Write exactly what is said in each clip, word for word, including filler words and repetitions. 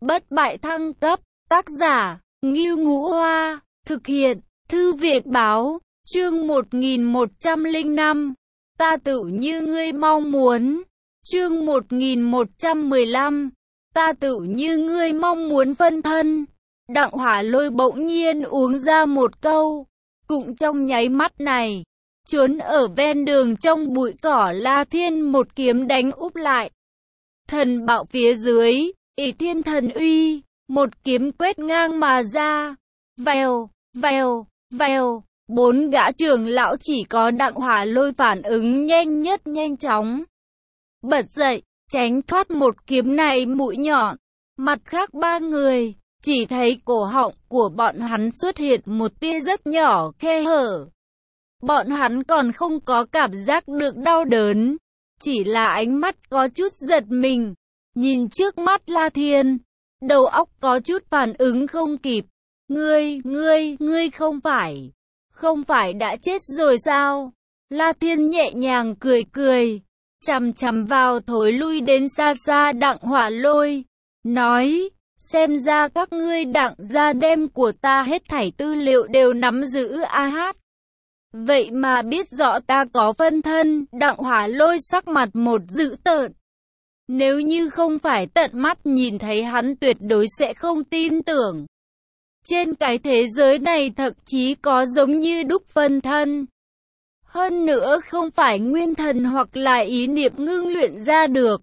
Bất bại thăng cấp, tác giả, Ngưu Ngũ Hoa, thực hiện, Thư viện báo, chương một nghìn một trăm lẻ năm, ta tự như ngươi mong muốn, chương một nghìn một trăm mười lăm, ta tự như ngươi mong muốn phân thân. Đặng Hỏa Lôi bỗng nhiên uống ra một câu, cũng trong nháy mắt này, trốn ở ven đường trong bụi cỏ La Thiên một kiếm đánh úp lại. Thần bạo phía dưới, ỷ thiên thần uy, một kiếm quét ngang mà ra, vèo, vèo, vèo, bốn gã trưởng lão chỉ có Đặng Hỏa Lôi phản ứng nhanh nhất nhanh chóng. Bật dậy, tránh thoát một kiếm này mũi nhọn, mặt khác ba người, chỉ thấy cổ họng của bọn hắn xuất hiện một tia rất nhỏ khe hở. Bọn hắn còn không có cảm giác được đau đớn, chỉ là ánh mắt có chút giật mình, nhìn trước mắt La Thiên, đầu óc có chút phản ứng không kịp. Ngươi, ngươi, ngươi không phải, không phải đã chết rồi sao? La Thiên nhẹ nhàng cười cười, chằm chằm vào thối lui đến xa xa Đặng Hỏa Lôi, nói, xem ra các ngươi Đặng gia đem của ta hết thảy tư liệu đều nắm giữ a hát. Vậy mà biết rõ ta có phân thân. Đặng Hỏa Lôi sắc mặt một dữ tợn. Nếu như không phải tận mắt nhìn thấy hắn tuyệt đối sẽ không tin tưởng. Trên cái thế giới này thậm chí có giống như đúc phân thân. Hơn nữa không phải nguyên thần hoặc là ý niệm ngưng luyện ra được.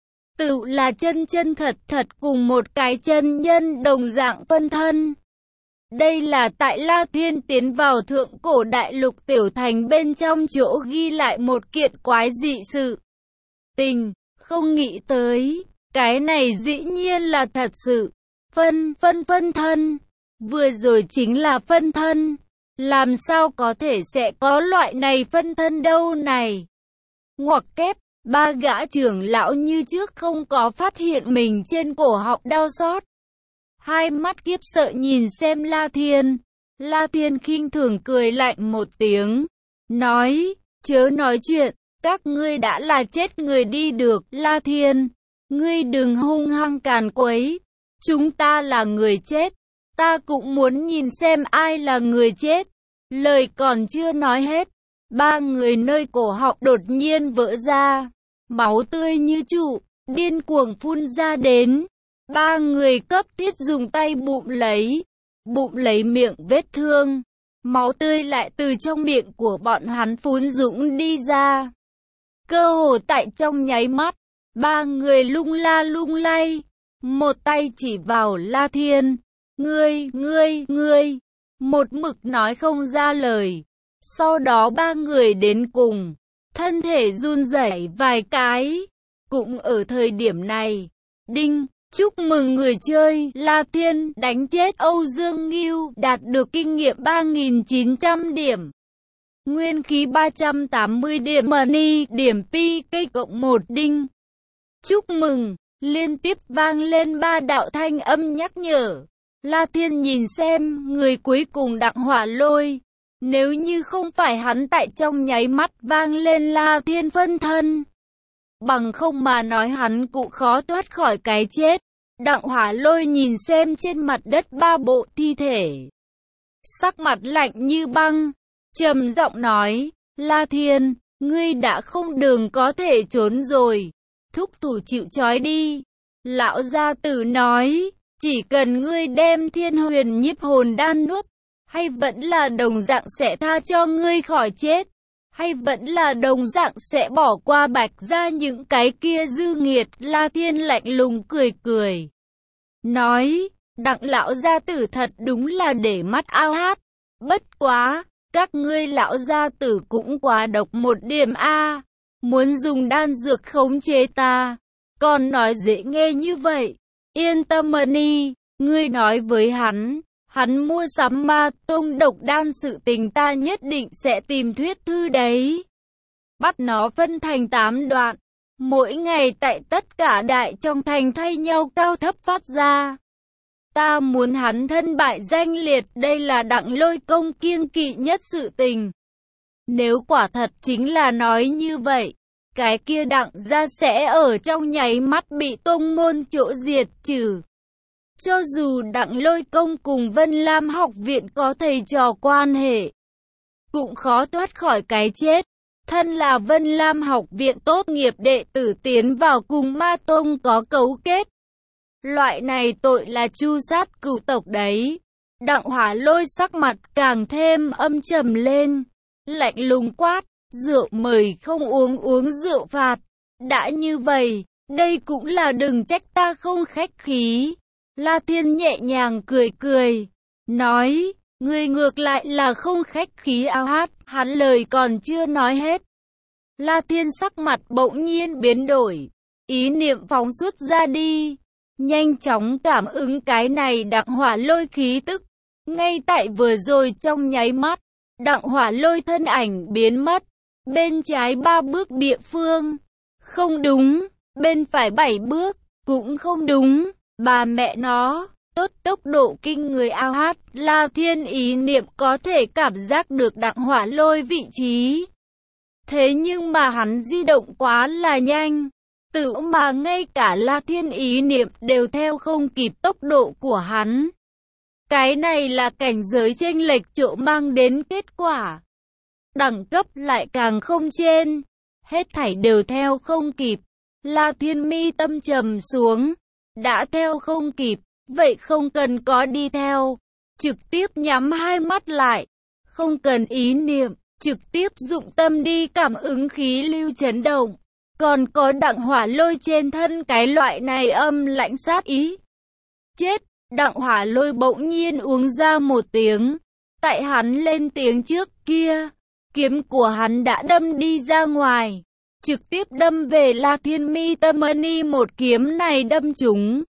Tự là chân chân thật thật cùng một cái chân nhân đồng dạng phân thân. Đây là tại La Thiên tiến vào thượng cổ đại lục tiểu thành bên trong chỗ ghi lại một kiện quái dị sự tình, không nghĩ tới, cái này dĩ nhiên là thật sự. Phân, phân phân thân, vừa rồi chính là phân thân, làm sao có thể sẽ có loại này phân thân đâu này. Ngoặc kép, ba gã trưởng lão như trước không có phát hiện mình trên cổ họng đau xót. Hai mắt kiếp sợ nhìn xem La Thiên. La Thiên khinh thường cười lạnh một tiếng, nói, chớ nói chuyện, các ngươi đã là chết người đi được. La Thiên, ngươi đừng hung hăng càn quấy, chúng ta là người chết, ta cũng muốn nhìn xem ai là người chết. Lời còn chưa nói hết, ba người nơi cổ họng đột nhiên vỡ ra, máu tươi như trụ, điên cuồng phun ra đến. Ba người cấp thiết dùng tay bụm lấy, bụm lấy miệng vết thương, máu tươi lại từ trong miệng của bọn hắn phun dũng đi ra. Cơ hồ tại trong nháy mắt, ba người lung la lung lay, một tay chỉ vào La Thiên, ngươi, ngươi, ngươi, một mực nói không ra lời. Sau đó ba người đến cùng, thân thể run rẩy vài cái. Cũng ở thời điểm này, đinh, chúc mừng người chơi La Thiên đánh chết Âu Dương Ngưu, đạt được kinh nghiệm ba nghìn chín trăm điểm, nguyên khí ba trăm tám mươi điểm, money điểm pi cây cộng một đinh. Chúc mừng, liên tiếp vang lên ba đạo thanh âm nhắc nhở. La Thiên nhìn xem, người cuối cùng Đặng Hỏa Lôi, nếu như không phải hắn tại trong nháy mắt vang lên La Thiên phân thân, bằng không mà nói hắn cũng khó thoát khỏi cái chết. Đặng Hỏa Lôi nhìn xem trên mặt đất ba bộ thi thể, sắc mặt lạnh như băng, trầm giọng nói, La Thiên, ngươi đã không đường có thể trốn rồi, thúc thủ chịu trói đi. Lão gia tử nói, chỉ cần ngươi đem Thiên Huyền Nhiếp Hồn Đan nuốt, hay vẫn là đồng dạng sẽ tha cho ngươi khỏi chết, hay vẫn là đồng dạng sẽ bỏ qua Bạch gia những cái kia dư nghiệt. La Thiên lạnh lùng cười cười, nói, Đặng lão gia tử thật đúng là để mắt ao hát, bất quá, các ngươi lão gia tử cũng quá độc một điểm a, muốn dùng đan dược khống chế ta, còn nói dễ nghe như vậy. Yên tâm đi, ngươi nói với hắn, hắn mua sắm ma tông độc đan sự tình ta nhất định sẽ tìm thuyết thư đấy. Bắt nó phân thành tám đoạn, mỗi ngày tại tất cả đại trong thành thay nhau cao thấp phát ra. Ta muốn hắn thân bại danh liệt, đây là Đặng Lôi công kiêng kỵ nhất sự tình. Nếu quả thật chính là nói như vậy, cái kia Đặng gia sẽ ở trong nháy mắt bị tông môn chỗ diệt trừ. Cho dù Đặng Lôi Công cùng Vân Lam học viện có thầy trò quan hệ, cũng khó thoát khỏi cái chết. Thân là Vân Lam học viện tốt nghiệp đệ tử tiến vào cùng Ma Tông có cấu kết. Loại này tội là tru sát cửu tộc đấy. Đặng Hỏa Lôi sắc mặt càng thêm âm trầm lên, lạnh lùng quát, rượu mời không uống uống rượu phạt. Đã như vậy, đây cũng là đừng trách ta không khách khí. La Thiên nhẹ nhàng cười cười, nói, người ngược lại là không khách khí ao hát, hắn lời còn chưa nói hết. La Thiên sắc mặt bỗng nhiên biến đổi, ý niệm phóng xuất ra đi, nhanh chóng cảm ứng cái này Đặng Hỏa Lôi khí tức. Ngay tại vừa rồi trong nháy mắt, Đặng Hỏa Lôi thân ảnh biến mất, bên trái ba bước địa phương, không đúng, bên phải bảy bước, cũng không đúng, bà mẹ nó, tốt tốc độ kinh người ao hát, La Thiên ý niệm có thể cảm giác được Đặng Hỏa Lôi vị trí. Thế nhưng mà hắn di động quá là nhanh, tự mà ngay cả La Thiên ý niệm đều theo không kịp tốc độ của hắn. Cái này là cảnh giới chênh lệch chỗ mang đến kết quả. Đẳng cấp lại càng không trên, hết thảy đều theo không kịp. La Thiên mi tâm trầm xuống, đã theo không kịp, vậy không cần có đi theo, trực tiếp nhắm hai mắt lại, không cần ý niệm, trực tiếp dụng tâm đi cảm ứng khí lưu chấn động. Còn có Đặng Hỏa Lôi trên thân cái loại này âm lãnh sát ý. Chết! Đặng Hỏa Lôi bỗng nhiên uống ra một tiếng. Tại hắn lên tiếng trước kia, kiếm của hắn đã đâm đi ra ngoài, trực tiếp đâm về La Thiên mi tâm ni, một kiếm này đâm trúng.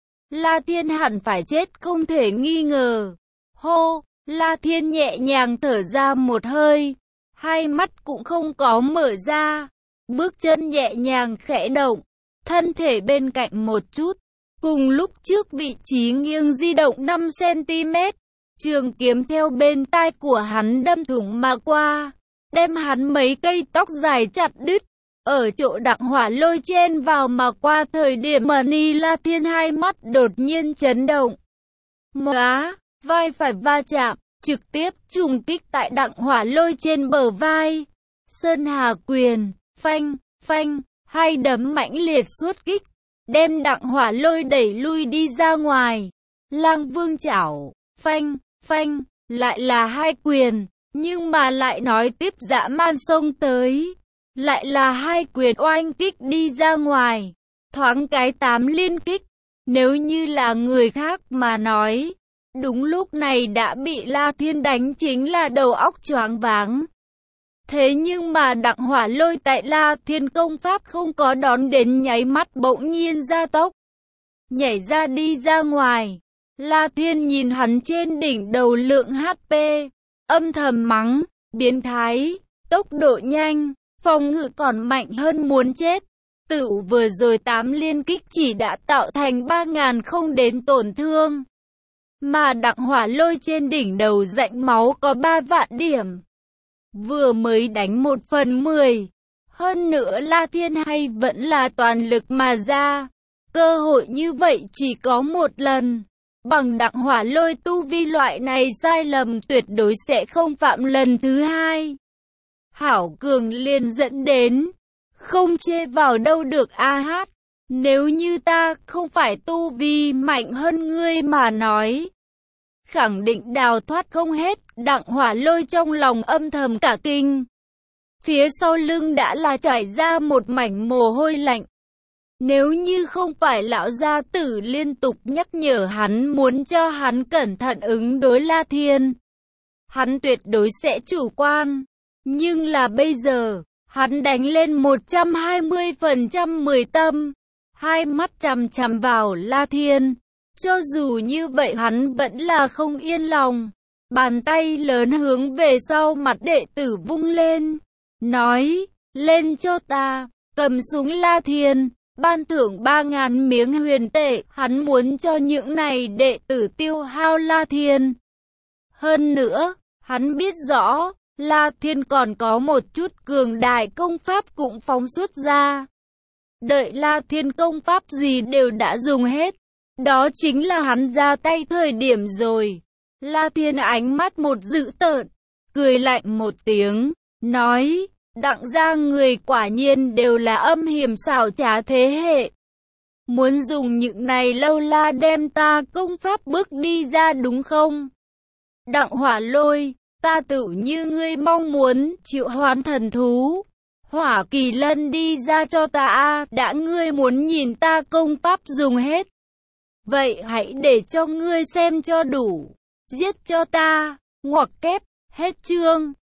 La Thiên hẳn phải chết không thể nghi ngờ. Hô! La Thiên nhẹ nhàng thở ra một hơi, hai mắt cũng không có mở ra, bước chân nhẹ nhàng khẽ động, thân thể bên cạnh một chút. Cùng lúc trước vị trí nghiêng di động năm xăng ti mét, trường kiếm theo bên tai của hắn đâm thủng mà qua, đem hắn mấy cây tóc dài chặt đứt. Ở chỗ Đặng Hỏa Lôi chen vào mà qua thời điểm mà Ni La Thiên hai mắt đột nhiên chấn động. Móa, vai phải va chạm, trực tiếp trùng kích tại Đặng Hỏa Lôi trên bờ vai. Sơn Hà quyền, phanh, phanh, hai đấm mãnh liệt xuất kích, đem Đặng Hỏa Lôi đẩy lui đi ra ngoài. Lang Vương chảo, phanh, phanh, lại là hai quyền, nhưng mà lại nói tiếp dã man xông tới, lại là hai quyền oanh kích đi ra ngoài, thoáng cái tám liên kích. Nếu như là người khác mà nói, đúng lúc này đã bị La Thiên đánh chính là đầu óc choáng váng. Thế nhưng mà Đặng Hỏa Lôi tại La Thiên công pháp không có đón đến nháy mắt bỗng nhiên gia tốc, nhảy ra đi ra ngoài. La Thiên nhìn hắn trên đỉnh đầu lượng hát pê, âm thầm mắng, biến thái, tốc độ nhanh, phòng ngự còn mạnh hơn muốn chết. Tự vừa rồi tám liên kích chỉ đã tạo thành ba nghìn không đến tổn thương. Mà Đặng Hỏa Lôi trên đỉnh đầu rãnh máu có ba vạn điểm. Vừa mới đánh một phần mười. Hơn nữa La Thiên hay vẫn là toàn lực mà ra. Cơ hội như vậy chỉ có một lần. Bằng Đặng Hỏa Lôi tu vi loại này sai lầm tuyệt đối sẽ không phạm lần thứ hai. Hảo cường liền dẫn đến, không chê vào đâu được a hát. Nếu như ta không phải tu vi mạnh hơn ngươi mà nói, khẳng định đào thoát không hết. Đặng Hỏa Lôi trong lòng âm thầm cả kinh. Phía sau lưng đã là trải ra một mảnh mồ hôi lạnh. Nếu như không phải lão gia tử liên tục nhắc nhở hắn muốn cho hắn cẩn thận ứng đối La Thiên, hắn tuyệt đối sẽ chủ quan. Nhưng là bây giờ, hắn đánh lên một trăm hai mươi phần trăm mười tâm, hai mắt chằm chằm vào La Thiên. Cho dù như vậy hắn vẫn là không yên lòng. Bàn tay lớn hướng về sau mặt đệ tử vung lên, nói, lên cho ta, cầm súng La Thiên, ban thưởng ba ngàn miếng huyền tệ. Hắn muốn cho những này đệ tử tiêu hao La Thiên. Hơn nữa, hắn biết rõ, La Thiên còn có một chút cường đại công pháp cũng phóng xuất ra. Đợi La Thiên công pháp gì đều đã dùng hết, Đó chính là hắn ra tay thời điểm rồi. La Thiên ánh mắt một dữ tợn, cười lạnh một tiếng, nói, Đặng gia người quả nhiên đều là âm hiểm xảo trá thế hệ. Muốn dùng những này lâu la đem ta công pháp bước đi ra đúng không? Đặng Hỏa Lôi, ta tự như ngươi mong muốn, triệu hoán thần thú. Hỏa Kỳ Lân đi ra cho ta a, đã ngươi muốn nhìn ta công pháp dùng hết. Vậy hãy để cho ngươi xem cho đủ, giết cho ta, ngoặc kép, hết chương.